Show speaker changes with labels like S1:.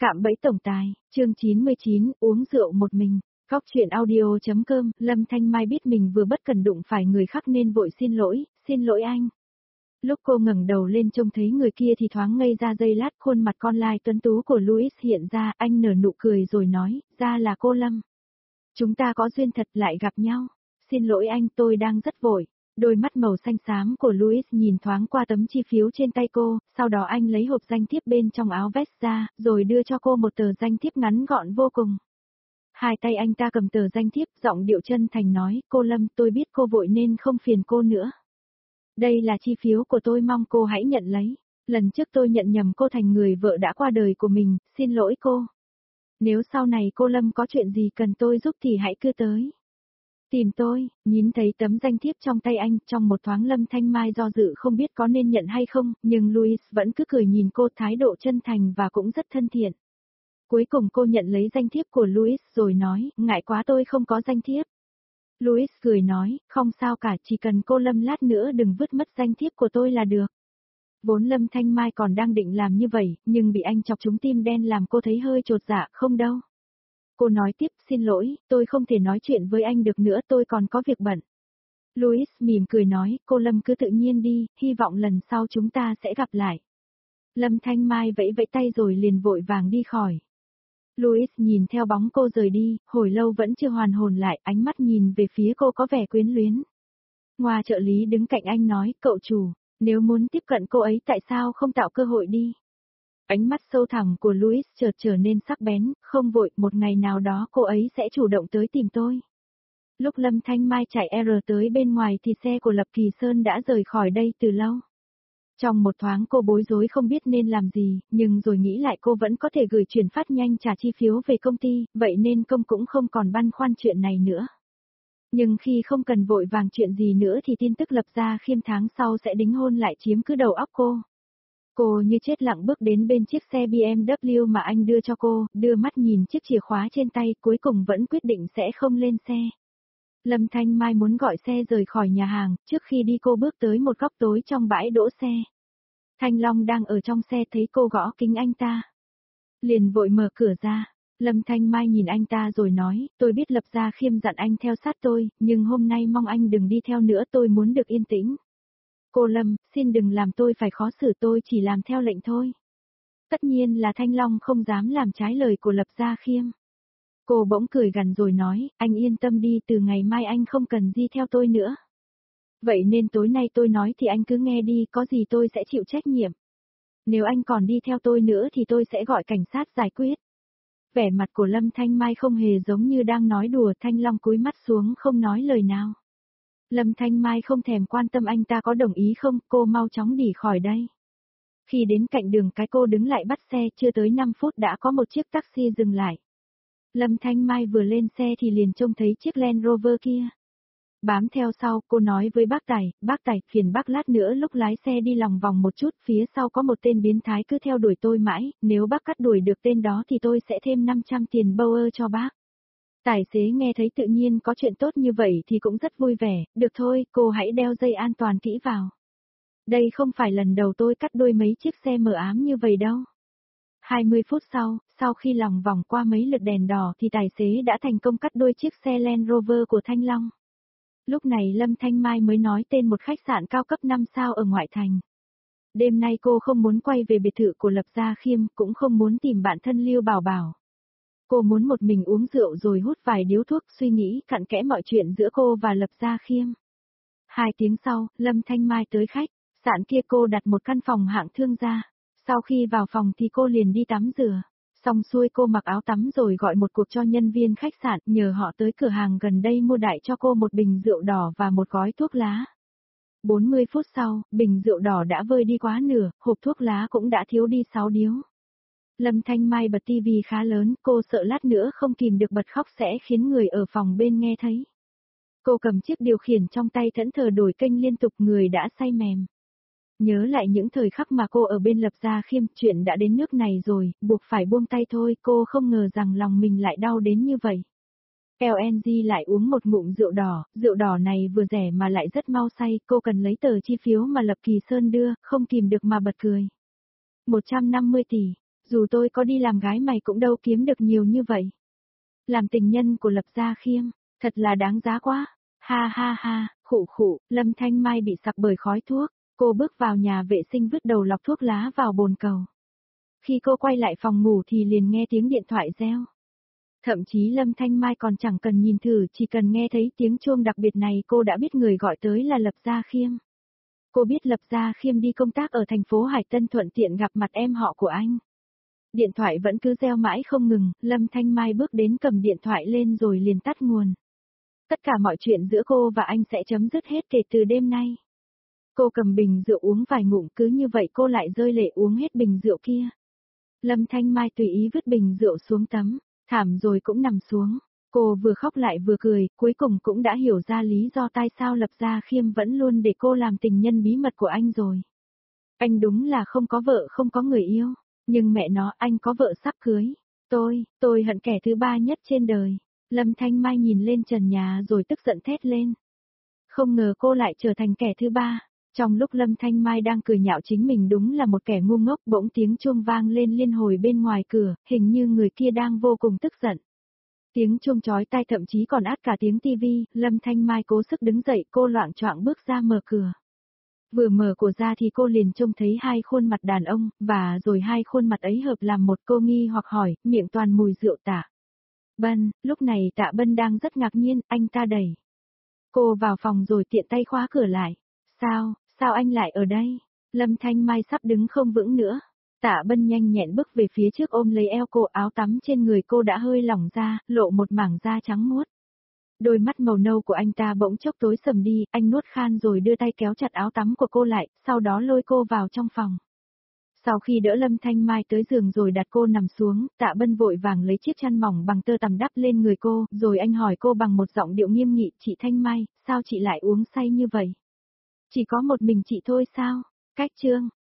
S1: Cạm bẫy tổng tài, chương 99, uống rượu một mình. Góc chuyện audio.com, Lâm Thanh Mai biết mình vừa bất cẩn đụng phải người khác nên vội xin lỗi anh. Lúc cô ngẩng đầu lên trông thấy người kia thì thoáng ngây ra giây lát, khuôn mặt con lai tuấn tú của Louis hiện ra, anh nở nụ cười rồi nói, ra là cô Lâm. Chúng ta có duyên thật lại gặp nhau. Xin lỗi anh, tôi đang rất vội. Đôi mắt màu xanh xám của Louis nhìn thoáng qua tấm chi phiếu trên tay cô, sau đó anh lấy hộp danh thiếp bên trong áo vest ra, rồi đưa cho cô một tờ danh thiếp ngắn gọn vô cùng. Hai tay anh ta cầm tờ danh thiếp, giọng điệu chân thành nói, cô Lâm, tôi biết cô vội nên không phiền cô nữa. Đây là chi phiếu của tôi, mong cô hãy nhận lấy. Lần trước tôi nhận nhầm cô thành người vợ đã qua đời của mình, xin lỗi cô. Nếu sau này cô Lâm có chuyện gì cần tôi giúp thì hãy cứ tới tìm tôi. Nhìn thấy tấm danh thiếp trong tay anh, trong một thoáng Lâm Thanh Mai do dự không biết có nên nhận hay không, nhưng Louis vẫn cứ cười nhìn cô, thái độ chân thành và cũng rất thân thiện. Cuối cùng cô nhận lấy danh thiếp của Louis rồi nói, ngại quá tôi không có danh thiếp. Louis cười nói, không sao cả, chỉ cần cô Lâm lát nữa đừng vứt mất danh thiếp của tôi là được. Vốn Lâm Thanh Mai còn đang định làm như vậy, nhưng bị anh chọc trúng tim đen làm cô thấy hơi chột dạ, không đâu. Cô nói tiếp, xin lỗi, tôi không thể nói chuyện với anh được nữa, tôi còn có việc bận. Louis mỉm cười nói, cô Lâm cứ tự nhiên đi, hy vọng lần sau chúng ta sẽ gặp lại. Lâm Thanh Mai vẫy vẫy tay rồi liền vội vàng đi khỏi. Louis nhìn theo bóng cô rời đi, hồi lâu vẫn chưa hoàn hồn lại, ánh mắt nhìn về phía cô có vẻ quyến luyến. Ngoà trợ lý đứng cạnh anh nói, cậu chủ, nếu muốn tiếp cận cô ấy tại sao không tạo cơ hội đi. Ánh mắt sâu thẳm của Louis chợt trở nên sắc bén, không vội, một ngày nào đó cô ấy sẽ chủ động tới tìm tôi. Lúc Lâm Thanh Mai chạy R tới bên ngoài thì xe của Lập Kỳ Sơn đã rời khỏi đây từ lâu. Trong một thoáng cô bối rối không biết nên làm gì, nhưng rồi nghĩ lại cô vẫn có thể gửi chuyển phát nhanh trả chi phiếu về công ty, vậy nên công cũng không còn băn khoăn chuyện này nữa. Nhưng khi không cần vội vàng chuyện gì nữa thì tin tức Lập Gia Khiêm tháng sau sẽ đính hôn lại chiếm cứ đầu óc cô. Cô như chết lặng bước đến bên chiếc xe BMW mà anh đưa cho cô, đưa mắt nhìn chiếc chìa khóa trên tay, cuối cùng vẫn quyết định sẽ không lên xe. Lâm Thanh Mai muốn gọi xe rời khỏi nhà hàng, trước khi đi cô bước tới một góc tối trong bãi đỗ xe. Thanh Long đang ở trong xe thấy cô gõ kính anh ta. Liền vội mở cửa ra. Lâm Thanh Mai nhìn anh ta rồi nói, tôi biết Lập Gia Khiêm dặn anh theo sát tôi, nhưng hôm nay mong anh đừng đi theo nữa, tôi muốn được yên tĩnh. Cô Lâm, xin đừng làm tôi phải khó xử, tôi chỉ làm theo lệnh thôi. Tất nhiên là Thanh Long không dám làm trái lời của Lập Gia Khiêm. Cô bỗng cười gằn rồi nói, anh yên tâm đi, từ ngày mai anh không cần đi theo tôi nữa. Vậy nên tối nay tôi nói thì anh cứ nghe đi, có gì tôi sẽ chịu trách nhiệm. Nếu anh còn đi theo tôi nữa thì tôi sẽ gọi cảnh sát giải quyết. Vẻ mặt của Lâm Thanh Mai không hề giống như đang nói đùa, Thanh Long cúi mắt xuống không nói lời nào. Lâm Thanh Mai không thèm quan tâm anh ta có đồng ý không, cô mau chóng đi khỏi đây. Khi đến cạnh đường cái cô đứng lại bắt xe, chưa tới 5 phút đã có một chiếc taxi dừng lại. Lâm Thanh Mai vừa lên xe thì liền trông thấy chiếc Land Rover kia. Bám theo sau, cô nói với bác tài, phiền bác lát nữa lúc lái xe đi lòng vòng một chút, phía sau có một tên biến thái cứ theo đuổi tôi mãi, nếu bác cắt đuổi được tên đó thì tôi sẽ thêm 500 tiền Bauer cho bác. Tài xế nghe thấy tự nhiên có chuyện tốt như vậy thì cũng rất vui vẻ, được thôi, cô hãy đeo dây an toàn kỹ vào. Đây không phải lần đầu tôi cắt đuôi mấy chiếc xe mờ ám như vậy đâu. 20 phút sau khi lòng vòng qua mấy lượt đèn đỏ thì tài xế đã thành công cắt đuôi chiếc xe Land Rover của Thanh Long. Lúc này Lâm Thanh Mai mới nói tên một khách sạn cao cấp 5 sao ở ngoại thành. Đêm nay cô không muốn quay về biệt thự của Lập Gia Khiêm, cũng không muốn tìm bạn thân Lưu Bảo Bảo. Cô muốn một mình uống rượu rồi hút vài điếu thuốc, suy nghĩ cặn kẽ mọi chuyện giữa cô và Lập Gia Khiêm. 2 tiếng sau, Lâm Thanh Mai tới khách sạn kia, cô đặt một căn phòng hạng thương gia. Sau khi vào phòng thì cô liền đi tắm rửa. Xong xuôi cô mặc áo tắm rồi gọi một cuộc cho nhân viên khách sạn, nhờ họ tới cửa hàng gần đây mua đại cho cô một bình rượu đỏ và một gói thuốc lá. 40 phút sau, bình rượu đỏ đã vơi đi quá nửa, hộp thuốc lá cũng đã thiếu đi 6 điếu. Lâm Thanh Mai bật tivi khá lớn, cô sợ lát nữa không kìm được bật khóc sẽ khiến người ở phòng bên nghe thấy. Cô cầm chiếc điều khiển trong tay thẫn thờ đổi kênh liên tục, người đã say mềm. Nhớ lại những thời khắc mà cô ở bên Lập Gia Khiêm, chuyện đã đến nước này rồi, buộc phải buông tay thôi, cô không ngờ rằng lòng mình lại đau đến như vậy. LNG lại uống một ngụm rượu đỏ này vừa rẻ mà lại rất mau say, cô cần lấy tờ chi phiếu mà Lập Kỳ Sơn đưa, không kìm được mà bật cười. 150 tỷ, Dù tôi có đi làm gái mày cũng đâu kiếm được nhiều như vậy. Làm tình nhân của Lập Gia Khiêm, thật là đáng giá quá. Ha ha ha, khụ khụ, Lâm Thanh Mai bị sặc bởi khói thuốc. Cô bước vào nhà vệ sinh vứt đầu lọc thuốc lá vào bồn cầu. Khi cô quay lại phòng ngủ thì liền nghe tiếng điện thoại reo. Thậm chí Lâm Thanh Mai còn chẳng cần nhìn thử, chỉ cần nghe thấy tiếng chuông đặc biệt này cô đã biết người gọi tới là Lập Gia Khiêm. Cô biết Lập Gia Khiêm đi công tác ở thành phố Hải Tân thuận tiện gặp mặt em họ của anh. Điện thoại vẫn cứ reo mãi không ngừng, Lâm Thanh Mai bước đến cầm điện thoại lên rồi liền tắt nguồn. Tất cả mọi chuyện giữa cô và anh sẽ chấm dứt hết kể từ đêm nay. Cô cầm bình rượu uống vài ngụm, cứ như vậy cô lại rơi lệ uống hết bình rượu kia. Lâm Thanh Mai tùy ý vứt bình rượu xuống tấm thảm rồi cũng nằm xuống. Cô vừa khóc lại vừa cười, cuối cùng cũng đã hiểu ra lý do tại sao Lập Gia Khiêm vẫn luôn để cô làm tình nhân bí mật của anh rồi. Anh đúng là không có vợ không có người yêu, nhưng mẹ nó anh có vợ sắp cưới. Tôi hận kẻ thứ ba nhất trên đời. Lâm Thanh Mai nhìn lên trần nhà rồi tức giận thét lên. Không ngờ cô lại trở thành kẻ thứ ba. Trong lúc Lâm Thanh Mai đang cười nhạo chính mình đúng là một kẻ ngu ngốc, bỗng tiếng chuông vang lên liên hồi bên ngoài cửa, hình như người kia đang vô cùng tức giận. Tiếng chuông chói tai thậm chí còn át cả tiếng tivi, Lâm Thanh Mai cố sức đứng dậy, cô loạng choạng bước ra mở cửa. Vừa mở cửa ra thì cô liền trông thấy hai khuôn mặt đàn ông, và rồi hai khuôn mặt ấy hợp làm một. Cô nghi hoặc hỏi, miệng toàn mùi rượu Tạ Bân. Lúc này Tạ Bân đang rất ngạc nhiên, anh ta đẩy cô vào phòng rồi tiện tay khóa cửa lại. Sao anh lại ở đây? Lâm Thanh Mai sắp đứng không vững nữa. Tạ Bân nhanh nhẹn bước về phía trước ôm lấy eo cô, áo tắm trên người cô đã hơi lỏng ra, lộ một mảng da trắng muốt. Đôi mắt màu nâu của anh ta bỗng chốc tối sầm đi, anh nuốt khan rồi đưa tay kéo chặt áo tắm của cô lại, sau đó lôi cô vào trong phòng. Sau khi đỡ Lâm Thanh Mai tới giường rồi đặt cô nằm xuống, Tạ Bân vội vàng lấy chiếc chăn mỏng bằng tơ tằm đắp lên người cô, rồi anh hỏi cô bằng một giọng điệu nghiêm nghị, chị Thanh Mai, sao chị lại uống say như vậy? Chỉ có một mình chị thôi sao? Cách chương.